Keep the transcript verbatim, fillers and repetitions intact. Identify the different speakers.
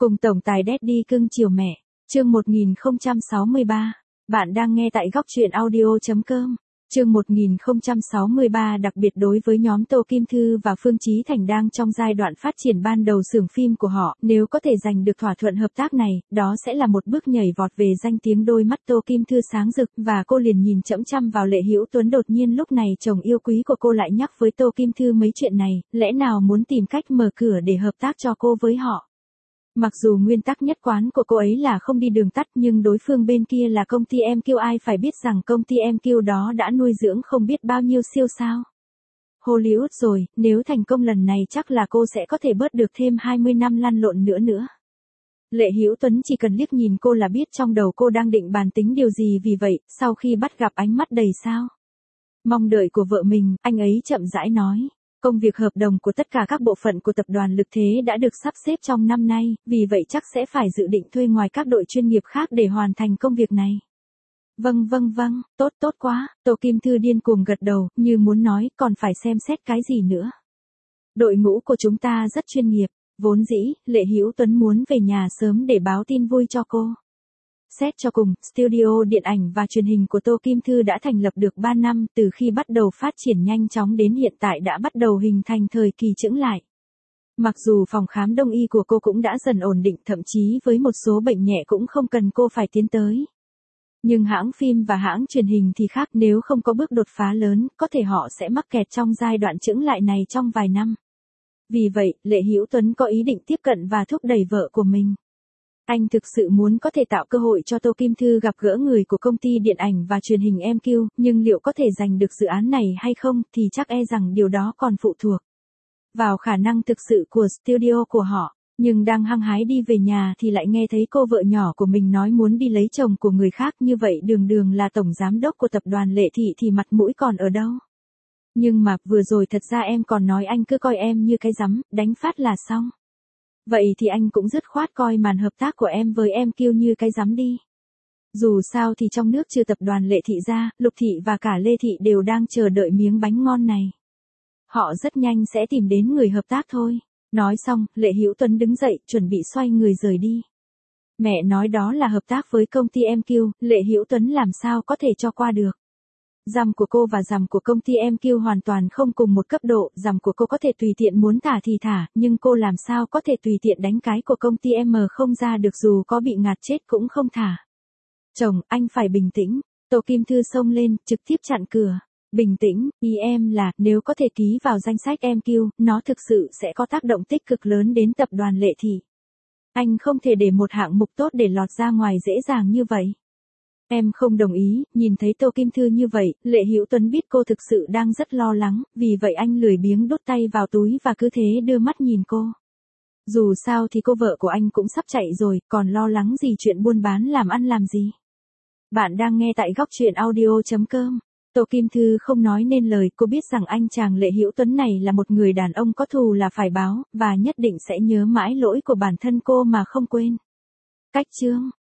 Speaker 1: Cùng tổng tài Daddy cưng chiều mẹ, chương một nghìn không trăm sáu mươi ba. Bạn đang nghe tại góc truyện audio chấm com. Chương một nghìn không trăm sáu mươi ba đặc biệt đối với nhóm Tô Kim Thư và Phương Chí Thành đang trong giai đoạn phát triển ban đầu xưởng phim của họ, nếu có thể giành được thỏa thuận hợp tác này, đó sẽ là một bước nhảy vọt về danh tiếng. Đôi mắt Tô Kim Thư sáng rực và cô liền nhìn chăm chăm vào Lệ Hữu Tuấn. Đột nhiên lúc này chồng yêu quý của cô lại nhắc với Tô Kim Thư mấy chuyện này, lẽ nào muốn tìm cách mở cửa để hợp tác cho cô với họ. Mặc dù nguyên tắc nhất quán của cô ấy là không đi đường tắt, nhưng đối phương bên kia là công ty em quy, ai phải biết rằng công ty em quy đó đã nuôi dưỡng không biết bao nhiêu siêu sao Hollywood rồi, nếu thành công lần này chắc là cô sẽ có thể bớt được thêm hai mươi năm lăn lộn nữa nữa. Lệ Hữu Tuấn chỉ cần liếc nhìn cô là biết trong đầu cô đang định bàn tính điều gì. Vì vậy, sau khi bắt gặp ánh mắt đầy sao mong đợi của vợ mình, anh ấy chậm rãi nói. Công việc hợp đồng của tất cả các bộ phận của tập đoàn Lực Thế đã được sắp xếp trong năm nay, vì vậy chắc sẽ phải dự định thuê ngoài các đội chuyên nghiệp khác để hoàn thành công việc này. Vâng vâng vâng, tốt tốt quá, Tô Kim Thư điên cuồng gật đầu, như muốn nói, còn phải xem xét cái gì nữa. Đội ngũ của chúng ta rất chuyên nghiệp, vốn dĩ, Lệ Hữu Tuấn muốn về nhà sớm để báo tin vui cho cô. Xét cho cùng, studio điện ảnh và truyền hình của Tô Kim Thư đã thành lập được ba năm, từ khi bắt đầu phát triển nhanh chóng đến hiện tại đã bắt đầu hình thành thời kỳ chững lại. Mặc dù phòng khám đông y của cô cũng đã dần ổn định, thậm chí với một số bệnh nhẹ cũng không cần cô phải tiến tới. Nhưng hãng phim và hãng truyền hình thì khác, nếu không có bước đột phá lớn, có thể họ sẽ mắc kẹt trong giai đoạn chững lại này trong vài năm. Vì vậy, Lệ Hữu Tuấn có ý định tiếp cận và thúc đẩy vợ của mình. Anh thực sự muốn có thể tạo cơ hội cho Tô Kim Thư gặp gỡ người của công ty điện ảnh và truyền hình em quy, nhưng liệu có thể giành được dự án này hay không thì chắc e rằng điều đó còn phụ thuộc vào khả năng thực sự của studio của họ. Nhưng đang hăng hái đi về nhà thì lại nghe thấy cô vợ nhỏ của mình nói muốn đi lấy chồng của người khác, như vậy đường đường là tổng giám đốc của tập đoàn Lệ Thị thì mặt mũi còn ở đâu. Nhưng mà vừa rồi thật ra em còn nói anh cứ coi em như cái rắm, đánh phát là xong. Vậy thì anh cũng dứt khoát coi màn hợp tác của em với em kêu như cái rắm đi. Dù sao thì trong nước trừ tập đoàn Lệ Thị ra, Lục Thị và cả Lê Thị đều đang chờ đợi miếng bánh ngon này. Họ rất nhanh sẽ tìm đến người hợp tác thôi. Nói xong, Lệ Hữu Tuấn đứng dậy, chuẩn bị xoay người rời đi. Mẹ nói đó là hợp tác với công ty em quy, Lệ Hữu Tuấn làm sao có thể cho qua được. Rằm của cô và rằm của công ty em quy hoàn toàn không cùng một cấp độ, rằm của cô có thể tùy tiện muốn thả thì thả, nhưng cô làm sao có thể tùy tiện đánh cái của công ty em không ra được, dù có bị ngạt chết cũng không thả. Chồng, anh phải bình tĩnh. Tô Kim Thư xông lên, trực tiếp chặn cửa. Bình tĩnh, ý em là, nếu có thể ký vào danh sách em quy, nó thực sự sẽ có tác động tích cực lớn đến tập đoàn Lệ Thị. Anh không thể để một hạng mục tốt để lọt ra ngoài dễ dàng như vậy. Em không đồng ý. Nhìn thấy Tô Kim Thư như vậy, Lệ Hữu Tuấn biết cô thực sự đang rất lo lắng, vì vậy anh lười biếng đút tay vào túi và cứ thế đưa mắt nhìn cô. Dù sao thì cô vợ của anh cũng sắp chạy rồi, còn lo lắng gì chuyện buôn bán làm ăn làm gì. Bạn đang nghe tại góc truyện audio chấm com. Tô Kim Thư không nói nên lời, cô biết rằng anh chàng Lệ Hữu Tuấn này là một người đàn ông có thù là phải báo, và nhất định sẽ nhớ mãi lỗi của bản thân cô mà không quên. Cách chương